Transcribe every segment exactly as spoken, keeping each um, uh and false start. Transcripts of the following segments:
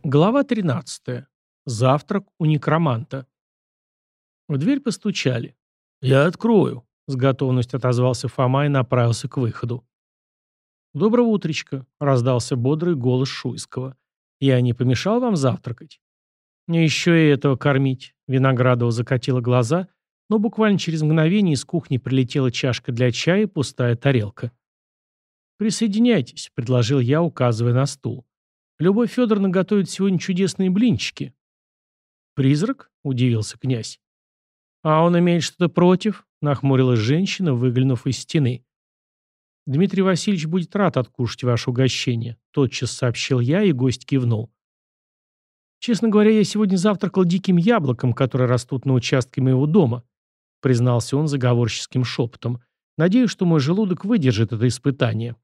Глава тринадцатая. Завтрак у некроманта. В дверь постучали. «Я открою», — с готовностью отозвался Фома и направился к выходу. «Доброго утречка», — раздался бодрый голос Шуйского. «Я не помешал вам завтракать?» «Мне еще и этого кормить», — Виноградова закатила глаза, но буквально через мгновение из кухни прилетела чашка для чая и пустая тарелка. «Присоединяйтесь», — предложил я, указывая на стул. «Любовь Федоровна готовит сегодня чудесные блинчики». «Призрак?» — удивился князь. «А он имеет что-то против?» — нахмурилась женщина, выглянув из стены. «Дмитрий Васильевич будет рад откушать ваше угощение», — тотчас сообщил я, и гость кивнул. «Честно говоря, я сегодня завтракал диким яблоком, которые растут на участке моего дома», — признался он заговорческим шепотом. «Надеюсь, что мой желудок выдержит это испытание».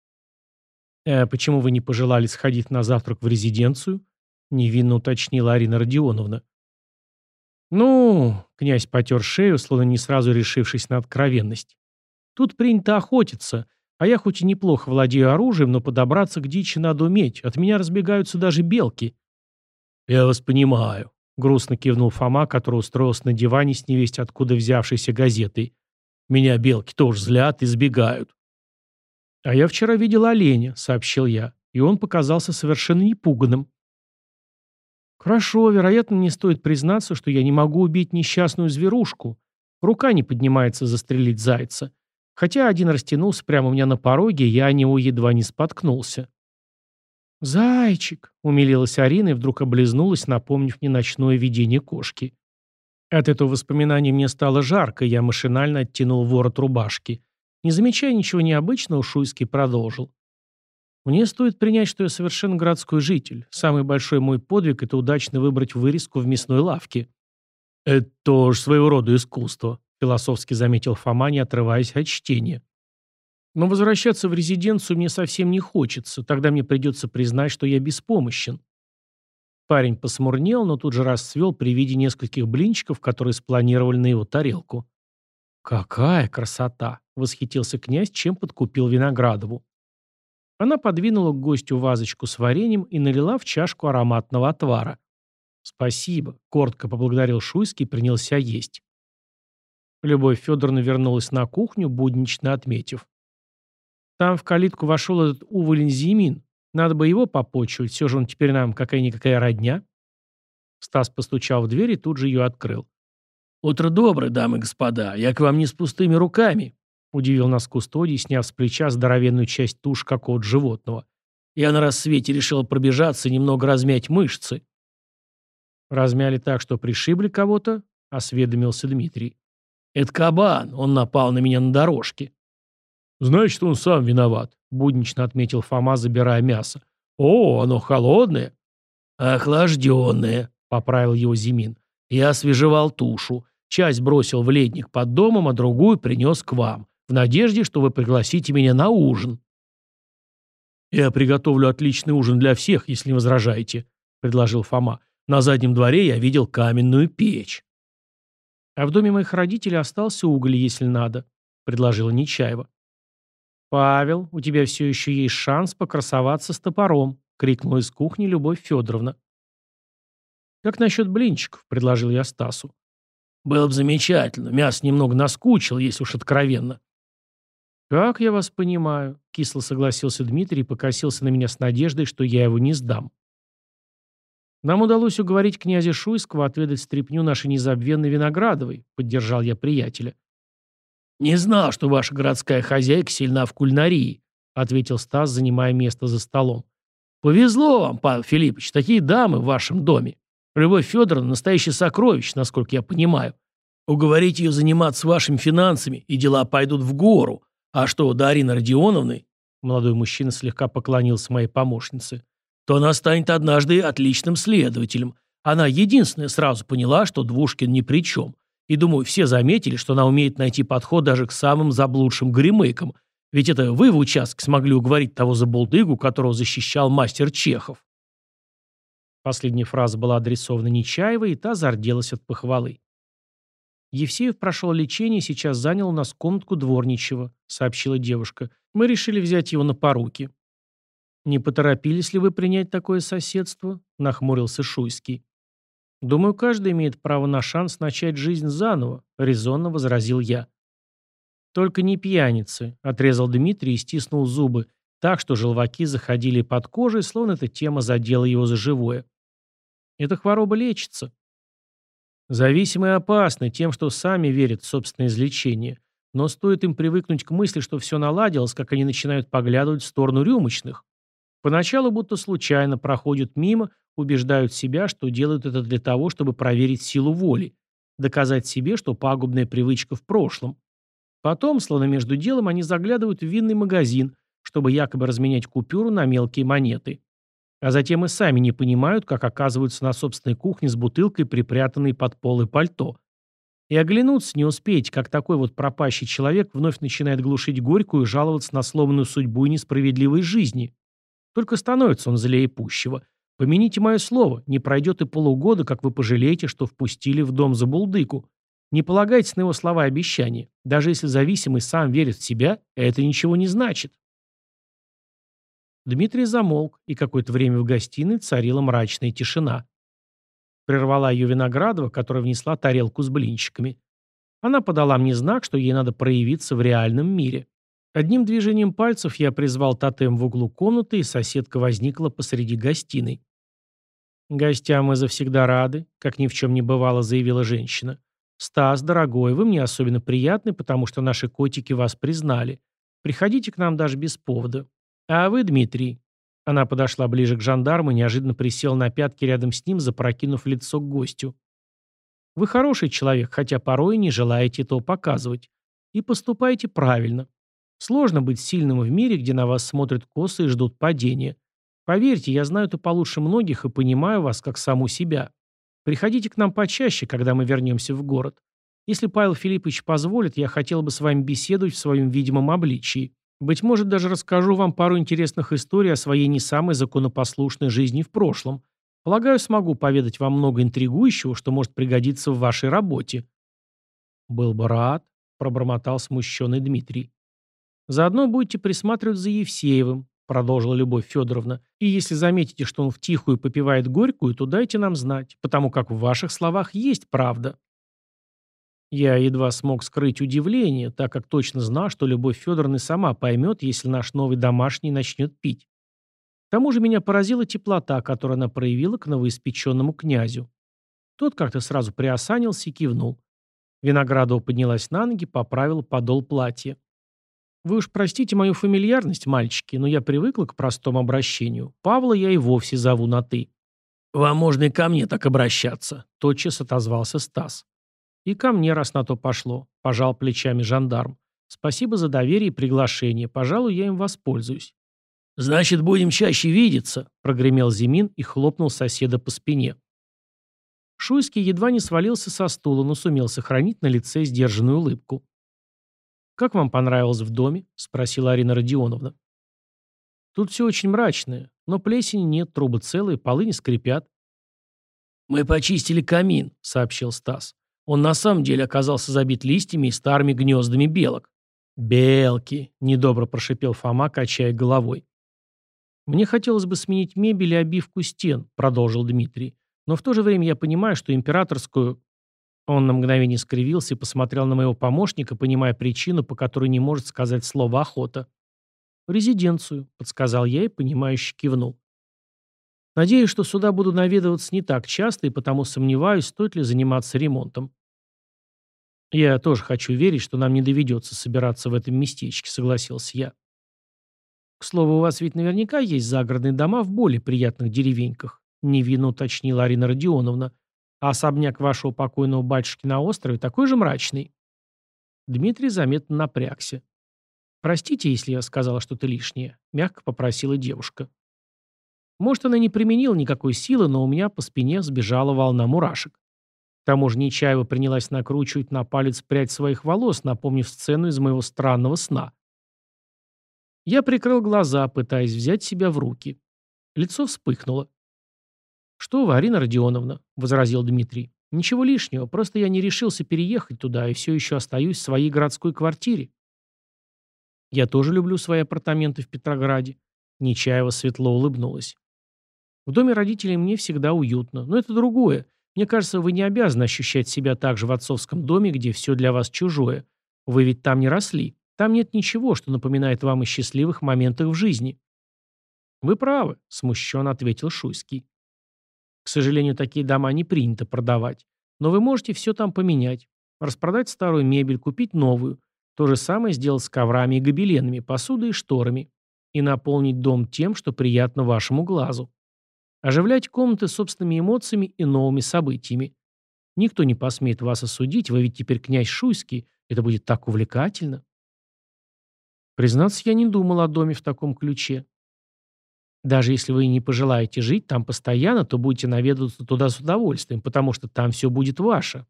«Э, почему вы не пожелали сходить на завтрак в резиденцию?» — невинно уточнила Арина Родионовна. «Ну...» — князь потер шею, словно не сразу решившись на откровенность. «Тут принято охотиться, а я хоть и неплохо владею оружием, но подобраться к дичи надо уметь. От меня разбегаются даже белки». «Я вас понимаю», — грустно кивнул Фома, который устроился на диване с невесть откуда взявшейся газетой. «Меня белки тоже злят и сбегают». «А я вчера видел оленя», — сообщил я, и он показался совершенно непуганным. «Хорошо, вероятно, мне стоит признаться, что я не могу убить несчастную зверушку. Рука не поднимается застрелить зайца. Хотя один растянулся прямо у меня на пороге, я о него едва не споткнулся». «Зайчик!» — умилилась Арина и вдруг облизнулась, напомнив мне ночное видение кошки. От этого воспоминания мне стало жарко, и я машинально оттянул ворот рубашки. Не замечая ничего необычного, Шуйский продолжил. «Мне стоит принять, что я совершенно городской житель. Самый большой мой подвиг — это удачно выбрать вырезку в мясной лавке». «Это тоже своего рода искусство», — философски заметил Фома, не отрываясь от чтения. «Но возвращаться в резиденцию мне совсем не хочется. Тогда мне придется признать, что я беспомощен». Парень посмурнел, но тут же расцвел при виде нескольких блинчиков, которые спланировали на его тарелку. «Какая красота!» — восхитился князь, чем подкупил Виноградову. Она подвинула к гостю вазочку с вареньем и налила в чашку ароматного отвара. «Спасибо», — коротко поблагодарил Шуйский и принялся есть. Любовь Федоровна вернулась на кухню, буднично отметив. «Там в калитку вошел этот уволень Зимин. Надо бы его попочивать, все же он теперь нам какая-никакая родня». Стас постучал в дверь и тут же ее открыл. «Утро доброе, дамы и господа. Я к вам не с пустыми руками», — удивил нас кустодий, сняв с плеча здоровенную часть туши какого-то животного. «Я на рассвете решил пробежаться и немного размять мышцы». «Размяли так, что пришибли кого-то?» — осведомился Дмитрий. «Это кабан. Он напал на меня на дорожке». «Значит, он сам виноват», — буднично отметил Фома, забирая мясо. «О, оно холодное». «Охлажденное», — поправил его Зимин. «Я освежевал тушу. Часть бросил в ледник под домом, а другую принес к вам, в надежде, что вы пригласите меня на ужин». «Я приготовлю отличный ужин для всех, если не возражаете», — предложил Фома. «На заднем дворе я видел каменную печь». «А в доме моих родителей остался уголь, если надо», — предложила Нечаева. «Павел, у тебя все еще есть шанс покрасоваться с топором», — крикнула из кухни Любовь Федоровна. «Как насчет блинчиков?» — предложил я Стасу. «Было бы замечательно. Мясо немного наскучило, если уж откровенно». «Как я вас понимаю», — кисло согласился Дмитрий и покосился на меня с надеждой, что я его не сдам. «Нам удалось уговорить князя Шуйского отведать стряпню нашей незабвенной Виноградовой», — поддержал я приятеля. «Не знал, что ваша городская хозяйка сильна в кулинарии», — ответил Стас, занимая место за столом. «Повезло вам, Павел Филиппович, такие дамы в вашем доме. Любовь Федоровна — настоящее сокровище, насколько я понимаю. Уговорите ее заниматься вашими финансами, и дела пойдут в гору. А что до Арины Родионовны, молодой мужчина слегка поклонился моей помощнице, то она станет однажды отличным следователем. Она единственная сразу поняла, что Двушкин ни при чем. И, думаю, все заметили, что она умеет найти подход даже к самым заблудшим гремыкам. Ведь это вы в участке смогли уговорить того забулдыгу, которого защищал мастер Чехов». Последняя фраза была адресована Нечаевой, и та зарделась от похвалы. «Евсеев прошел лечение и сейчас занял у нас комнатку дворничего», — сообщила девушка. «Мы решили взять его на поруки». Не поторопились ли вы принять такое соседство? Нахмурился Шуйский. Думаю, каждый имеет право на шанс начать жизнь заново, резонно возразил я. Только не пьяницы, отрезал Дмитрий и стиснул зубы, так что желваки заходили под кожей, словно эта тема задела его за живое. Эта хвороба лечится. Зависимые опасны тем, что сами верят в собственное излечение. Но стоит им привыкнуть к мысли, что все наладилось, как они начинают поглядывать в сторону рюмочных. Поначалу будто случайно проходят мимо, убеждают себя, что делают это для того, чтобы проверить силу воли, доказать себе, что пагубная привычка в прошлом. Потом, словно между делом, они заглядывают в винный магазин, чтобы якобы разменять купюру на мелкие монеты. А затем и сами не понимают, как оказываются на собственной кухне с бутылкой, припрятанной под пол и пальто. И оглянуться не успеете, как такой вот пропащий человек вновь начинает глушить горькую и жаловаться на сломанную судьбу и несправедливость жизни. Только становится он злее пущего. Помяните мое слово, не пройдет и полугода, как вы пожалеете, что впустили в дом за булдыку. Не полагайтесь на его слова и обещания. Даже если зависимый сам верит в себя, это ничего не значит. Дмитрий замолк, и какое-то время в гостиной царила мрачная тишина. Прервала ее Виноградова, которая внесла тарелку с блинчиками. Она подала мне знак, что ей надо проявиться в реальном мире. Одним движением пальцев я призвал тотем в углу комнаты, и соседка возникла посреди гостиной. «Гостям мы завсегда рады», — как ни в чем не бывало, заявила женщина. «Стас, дорогой, вы мне особенно приятны, потому что наши котики вас признали. Приходите к нам даже без повода. А вы, Дмитрий...» Она подошла ближе к жандарму и неожиданно присела на пятки рядом с ним, запрокинув лицо к гостю. «Вы хороший человек, хотя порой не желаете этого показывать. И поступаете правильно. Сложно быть сильным в мире, где на вас смотрят косо и ждут падения. Поверьте, я знаю это получше многих и понимаю вас как саму себя. Приходите к нам почаще, когда мы вернемся в город. Если Павел Филиппович позволит, я хотел бы с вами беседовать в своем видимом обличии. Быть может, даже расскажу вам пару интересных историй о своей не самой законопослушной жизни в прошлом. Полагаю, смогу поведать вам много интригующего, что может пригодиться в вашей работе». «Был бы рад», — пробормотал смущенный Дмитрий. «Заодно будете присматривать за Евсеевым», — продолжила Любовь Федоровна. «И если заметите, что он втихую попивает горькую, то дайте нам знать, потому как в ваших словах есть правда». Я едва смог скрыть удивление, так как точно знал, что Любовь Федоровна сама поймет, если наш новый домашний начнет пить. К тому же меня поразила теплота, которую она проявила к новоиспеченному князю. Тот как-то сразу приосанился и кивнул. Виноградова поднялась на ноги, поправила подол платья. «Вы уж простите мою фамильярность, мальчики, но я привыкла к простому обращению. Павла я и вовсе зову на «ты». «Вам можно и ко мне так обращаться», — тотчас отозвался Стас. «И ко мне, раз на то пошло», — пожал плечами жандарм. «Спасибо за доверие и приглашение. Пожалуй, я им воспользуюсь». «Значит, будем чаще видеться», — прогремел Зимин и хлопнул соседа по спине. Шуйский едва не свалился со стула, но сумел сохранить на лице сдержанную улыбку. «Как вам понравилось в доме?» — спросила Арина Родионовна. «Тут все очень мрачное, но плесени нет, трубы целые, полы не скрипят». «Мы почистили камин», — сообщил Стас. «Он на самом деле оказался забит листьями и старыми гнездами белок». «Белки», — недобро прошипел Фома, качая головой. «Мне хотелось бы сменить мебель и обивку стен», — продолжил Дмитрий. «Но в то же время я понимаю, что императорскую...» Он на мгновение скривился и посмотрел на моего помощника, понимая причину, по которой не может сказать слово «охота». «Резиденцию», — подсказал я и, понимающе кивнул. «Надеюсь, что сюда буду наведываться не так часто, и потому сомневаюсь, стоит ли заниматься ремонтом». «Я тоже хочу верить, что нам не доведется собираться в этом местечке», — согласился я. «К слову, у вас ведь наверняка есть загородные дома в более приятных деревеньках», — невинно уточнила Арина Родионовна. «А особняк вашего покойного батюшки на острове такой же мрачный?» Дмитрий заметно напрягся. «Простите, если я сказала что-то лишнее», — мягко попросила девушка. Может, она не применила никакой силы, но у меня по спине сбежала волна мурашек. К тому же Нечаева принялась накручивать на палец прядь своих волос, напомнив сцену из моего странного сна. Я прикрыл глаза, пытаясь взять себя в руки. Лицо вспыхнуло. «Что вы, Арина Родионовна?» — возразил Дмитрий. «Ничего лишнего, просто я не решился переехать туда и все еще остаюсь в своей городской квартире». «Я тоже люблю свои апартаменты в Петрограде», Нечаева светло улыбнулась. В доме родителей мне всегда уютно, но это другое. Мне кажется, вы не обязаны ощущать себя так же в отцовском доме, где все для вас чужое. Вы ведь там не росли. Там нет ничего, что напоминает вам о счастливых моментах в жизни. Вы правы, смущенно ответил Шуйский. К сожалению, такие дома не принято продавать. Но вы можете все там поменять. Распродать старую мебель, купить новую. То же самое сделать с коврами и гобеленами, посудой и шторами. И наполнить дом тем, что приятно вашему глазу. Оживлять комнаты собственными эмоциями и новыми событиями. Никто не посмеет вас осудить, вы ведь теперь князь Шуйский. Это будет так увлекательно. Признаться, я не думал о доме в таком ключе. Даже если вы не пожелаете жить там постоянно, то будете наведываться туда с удовольствием, потому что там все будет ваше.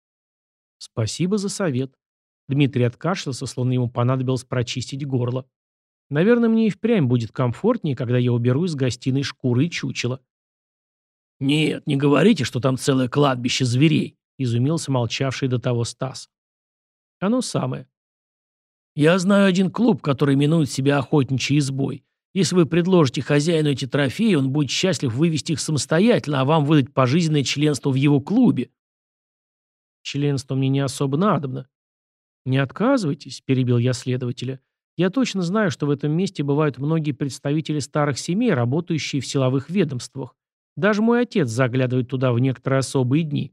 Спасибо за совет. Дмитрий откашлялся, словно ему понадобилось прочистить горло. Наверное, мне и впрямь будет комфортнее, когда я уберу из гостиной шкуры и чучело. «Нет, не говорите, что там целое кладбище зверей», — изумился молчавший до того Стас. Оно самое. «Я знаю один клуб, который именует себя «Охотничий избой». Если вы предложите хозяину эти трофеи, он будет счастлив вывести их самостоятельно, а вам выдать пожизненное членство в его клубе». «Членство мне не особо надобно». «Не отказывайтесь», — перебил я следователя. «Я точно знаю, что в этом месте бывают многие представители старых семей, работающие в силовых ведомствах. Даже мой отец заглядывает туда в некоторые особые дни».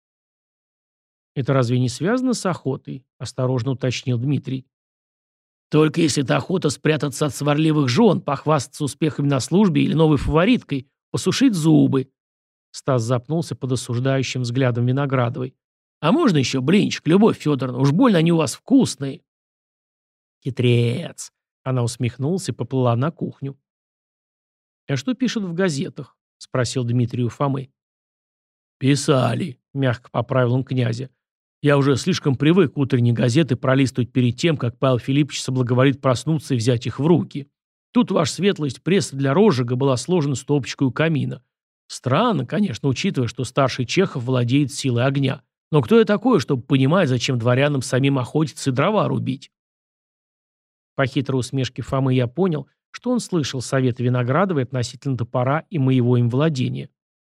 «Это разве не связано с охотой?» – осторожно уточнил Дмитрий. «Только если это охота спрятаться от сварливых жен, похвастаться успехами на службе или новой фавориткой, посушить зубы». Стас запнулся под осуждающим взглядом Виноградовой. «А можно еще блинчик, Любовь Федоровна? Уж больно они у вас вкусные». «Хитрец!» – она усмехнулась и поплыла на кухню. «А что пишут в газетах?» – спросил Дмитрий у Фомы. «Писали», – мягко поправил он князя. «Я уже слишком привык утренние газеты пролистывать перед тем, как Павел Филиппович соблаговолит проснуться и взять их в руки. Тут, ваша светлость, пресса для розжига была сложена стопочкой у камина. Странно, конечно, учитывая, что старший Чехов владеет силой огня. Но кто я такой, чтобы понимать, зачем дворянам самим охотиться и дрова рубить?» По хитрой усмешке Фомы я понял, что он слышал советы Виноградовой относительно топора и моего им владения.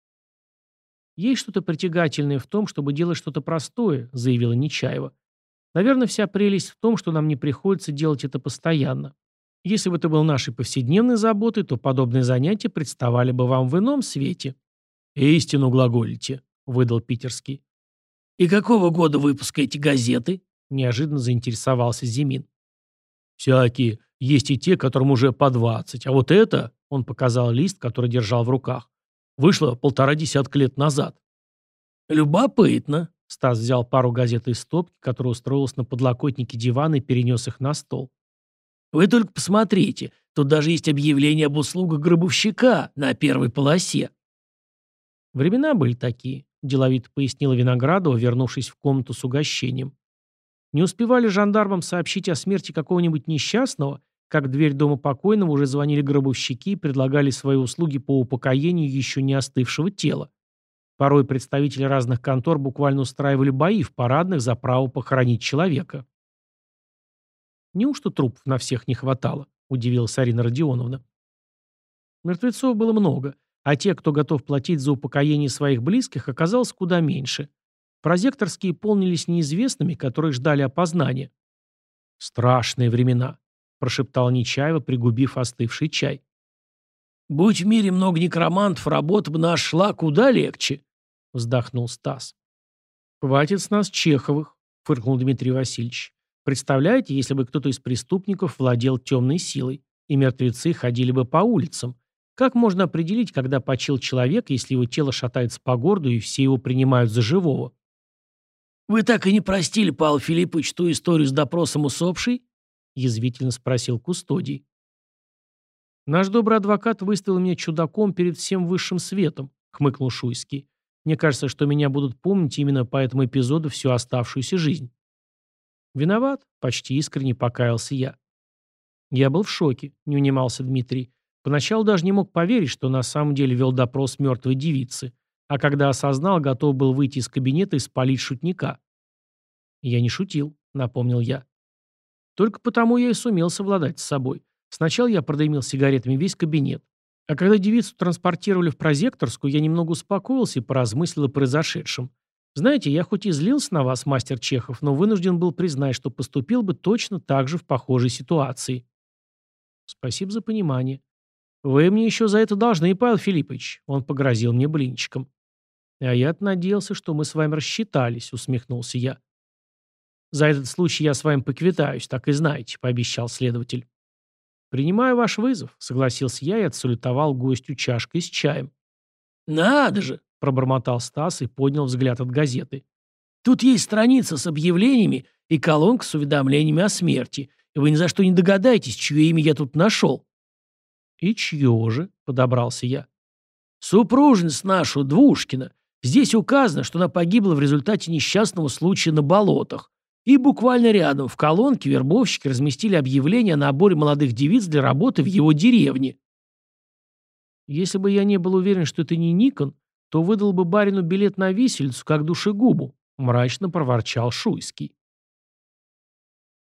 «Есть что-то притягательное в том, чтобы делать что-то простое», — заявила Нечаева. «Наверное, вся прелесть в том, что нам не приходится делать это постоянно. Если бы это был нашей повседневной заботой, то подобные занятия представали бы вам в ином свете». «Истину глаголите», — выдал питерский. «И какого года выпуска эти газеты?» — неожиданно заинтересовался Зимин. «Всякие. Есть и те, которым уже по двадцать. А вот это...» — он показал лист, который держал в руках. «Вышло полтора десятка лет назад». «Любопытно». Стас взял пару газет из стопки, которая устроилась на подлокотнике дивана и перенес их на стол. «Вы только посмотрите. Тут даже есть объявление об услугах гробовщика на первой полосе». «Времена были такие», — деловито пояснила Виноградова, вернувшись в комнату с угощением. «Не успевали жандармам сообщить о смерти какого-нибудь несчастного, как в дверь дома покойного уже звонили гробовщики и предлагали свои услуги по упокоению еще не остывшего тела. Порой представители разных контор буквально устраивали бои в парадных за право похоронить человека». «Неужто трупов на всех не хватало?» – удивилась Арина Родионовна. Мертвецов было много, а те, кто готов платить за упокоение своих близких, оказалось куда меньше. Прозекторские полнились неизвестными, которые ждали опознания. «Страшные времена», – прошептал Нечаева, пригубив остывший чай. «Будь в мире много некромантов, работа бы наша шла куда легче», – вздохнул Стас. «Хватит с нас Чеховых», – фыркнул Дмитрий Васильевич. «Представляете, если бы кто-то из преступников владел темной силой, и мертвецы ходили бы по улицам? Как можно определить, когда почил человек, если его тело шатается по городу и все его принимают за живого?» «Вы так и не простили, Павел Филиппович, ту историю с допросом усопшей?» – язвительно спросил Кустодий. «Наш добрый адвокат выставил меня чудаком перед всем высшим светом», — хмыкнул Шуйский. «Мне кажется, что меня будут помнить именно по этому эпизоду всю оставшуюся жизнь». «Виноват», — почти искренне покаялся я. «Я был в шоке», — не унимался Дмитрий. «Поначалу даже не мог поверить, что на самом деле вел допрос мертвой девицы, а когда осознал, готов был выйти из кабинета и спалить шутника». «Я не шутил», — напомнил я. «Только потому я и сумел совладать с собой. Сначала я продымил сигаретами весь кабинет. А когда девицу транспортировали в прозекторскую, я немного успокоился и поразмыслил о произошедшем. Знаете, я хоть и злился на вас, мастер Чехов, но вынужден был признать, что поступил бы точно так же в похожей ситуации. Спасибо за понимание. Вы мне еще за это должны, Павел Филиппович. Он погрозил мне блинчиком. А я-то надеялся, что мы с вами рассчитались, усмехнулся я. За этот случай я с вами поквитаюсь, так и знаете, пообещал следователь. «Принимаю ваш вызов», — согласился я и отсалютовал гостю чашкой с чаем. «Надо же!» — пробормотал Стас и поднял взгляд от газеты. «Тут есть страница с объявлениями и колонка с уведомлениями о смерти. И вы ни за что не догадаетесь, чье имя я тут нашел». «И чье же?» — подобрался я. «Супружница нашу, Двушкина. Здесь указано, что она погибла в результате несчастного случая на болотах. И буквально рядом, в колонке, вербовщики разместили объявление о наборе молодых девиц для работы в его деревне». «Если бы я не был уверен, что это не Никон, то выдал бы барину билет на виселицу, как душегубу», — мрачно проворчал Шуйский.